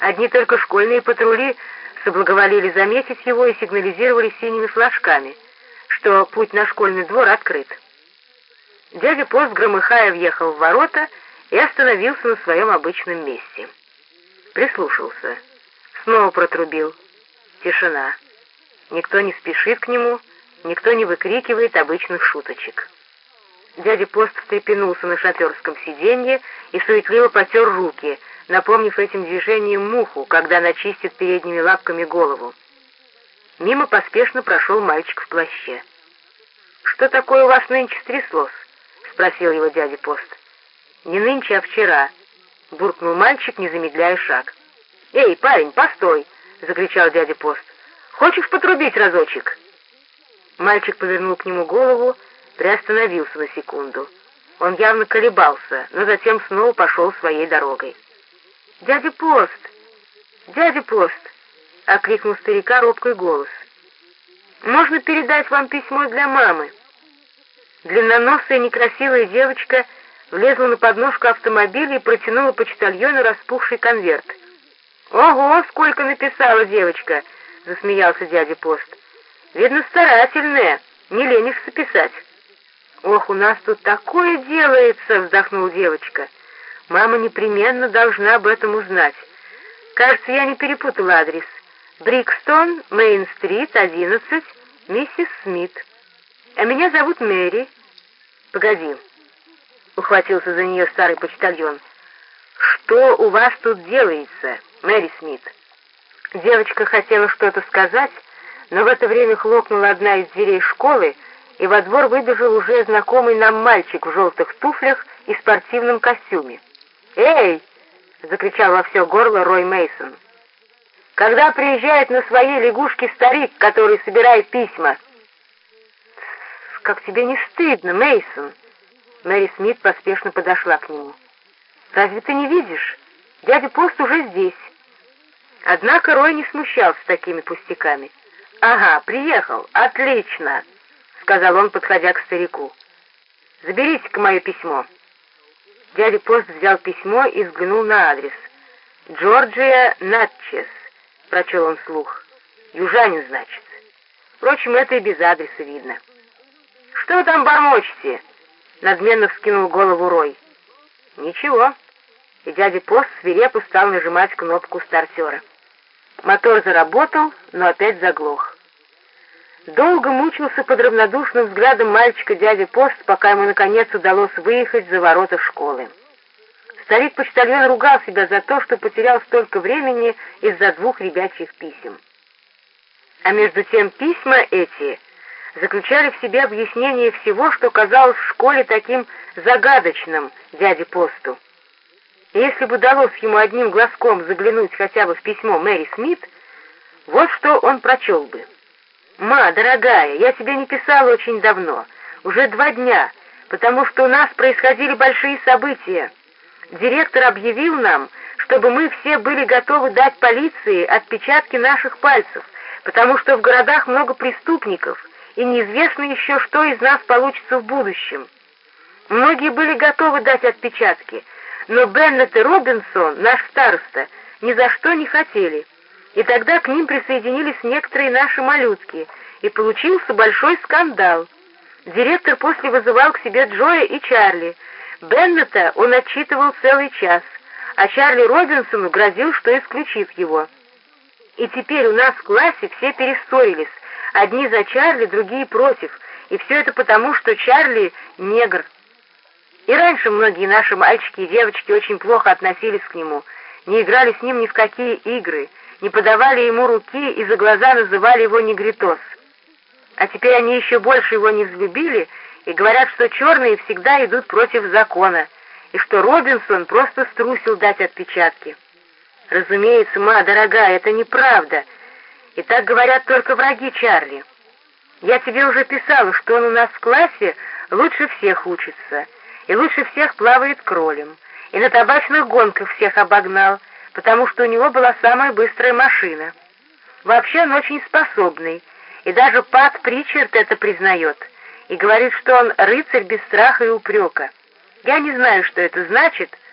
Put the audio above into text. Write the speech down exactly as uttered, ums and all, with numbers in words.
Одни только школьные патрули соблаговолили заметить его и сигнализировали синими флажками, что путь на школьный двор открыт. Дядя Пост, громыхая, въехал в ворота и остановился на своем обычном месте. Прислушался. Снова протрубил. Тишина. Никто не спешит к нему, никто не выкрикивает обычных шуточек. Дядя Пост встрепенулся на шоферском сиденье и суетливо потер руки, напомнив этим движением муху, когда она чистит передними лапками голову. Мимо поспешно прошел мальчик в плаще. «Что такое у вас нынче стряслось?» — спросил его дядя Пост. «Не нынче, а вчера», — буркнул мальчик, не замедляя шаг. «Эй, парень, постой!» — закричал дядя Пост. «Хочешь потрубить разочек?» Мальчик повернул к нему голову, приостановился на секунду. Он явно колебался, но затем снова пошел своей дорогой. «Дядя Пост! Дядя Пост!» — окликнул старика робкий голос. «Можно передать вам письмо для мамы?» Длинноносая некрасивая девочка влезла на подножку автомобиля и протянула почтальону распухший конверт. «Ого, сколько написала девочка!» — засмеялся дядя Пост. «Видно, старательная, не ленишься писать». «Ох, у нас тут такое делается!» — вздохнула девочка. «Мама непременно должна об этом узнать. Кажется, я не перепутала адрес. Брикстон, Мейн-стрит, одиннадцать, миссис Смит. А меня зовут Мэри». «Погоди», — ухватился за нее старый почтальон. «Что у вас тут делается, Мэри Смит?» Девочка хотела что-то сказать, но в это время хлопнула одна из дверей школы, и во двор выбежал уже знакомый нам мальчик в желтых туфлях и спортивном костюме. «Эй!» — закричал во все горло Рой Мейсон. «Когда приезжает на своей лягушке старик, который собирает письма?» «Как тебе не стыдно, Мейсон?» Мэри Смит поспешно подошла к нему. «Разве ты не видишь? Дядя Пост уже здесь». Однако Рой не смущался такими пустяками. «Ага, приехал. Отлично!» — сказал он, подходя к старику. «Заберите-ка мое письмо». Дядя Пост взял письмо и взглянул на адрес. «Джорджия Натчес», — прочел он вслух. «Южанин, значит. Впрочем, это и без адреса видно». «Что вы там бормочете?» — надменно вскинул голову Рой. «Ничего». И дядя Пост свирепо стал нажимать кнопку стартера. Мотор заработал, но опять заглох. Долго мучился под равнодушным взглядом мальчика дядя Пост, пока ему наконец удалось выехать за ворота школы. Старик-почтальон ругал себя за то, что потерял столько времени из-за двух ребячьих писем. А между тем письма эти заключали в себе объяснение всего, что казалось в школе таким загадочным дяде Посту. И если бы удалось ему одним глазком заглянуть хотя бы в письмо Мэри Смит, вот что он прочел бы. «Ма, дорогая, я тебе не писала очень давно, уже два дня, потому что у нас происходили большие события. Директор объявил нам, чтобы мы все были готовы дать полиции отпечатки наших пальцев, потому что в городах много преступников, и неизвестно еще, что из нас получится в будущем. Многие были готовы дать отпечатки, но Беннет и Робинсон, наш староста, ни за что не хотели. И тогда к ним присоединились некоторые наши малютки, и получился большой скандал. Директор после вызывал к себе Джоя и Чарли. Беннета он отчитывал целый час, а Чарли Робинсону грозил, что исключит его. И теперь у нас в классе все перессорились, одни за Чарли, другие против, и все это потому, что Чарли — негр. И раньше многие наши мальчики и девочки очень плохо относились к нему, не играли с ним ни в какие игры, не подавали ему руки и за глаза называли его негритос. А теперь они еще больше его не взлюбили и говорят, что черные всегда идут против закона, и что Робинсон просто струсил дать отпечатки. Разумеется, ма, дорогая, это неправда, и так говорят только враги Чарли. Я тебе уже писала, что он у нас в классе лучше всех учится, и лучше всех плавает кролем, и на табачных гонках всех обогнал, потому что у него была самая быстрая машина. Вообще он очень способный, и даже Пат Причард это признает, и говорит, что он рыцарь без страха и упрека. Я не знаю, что это значит,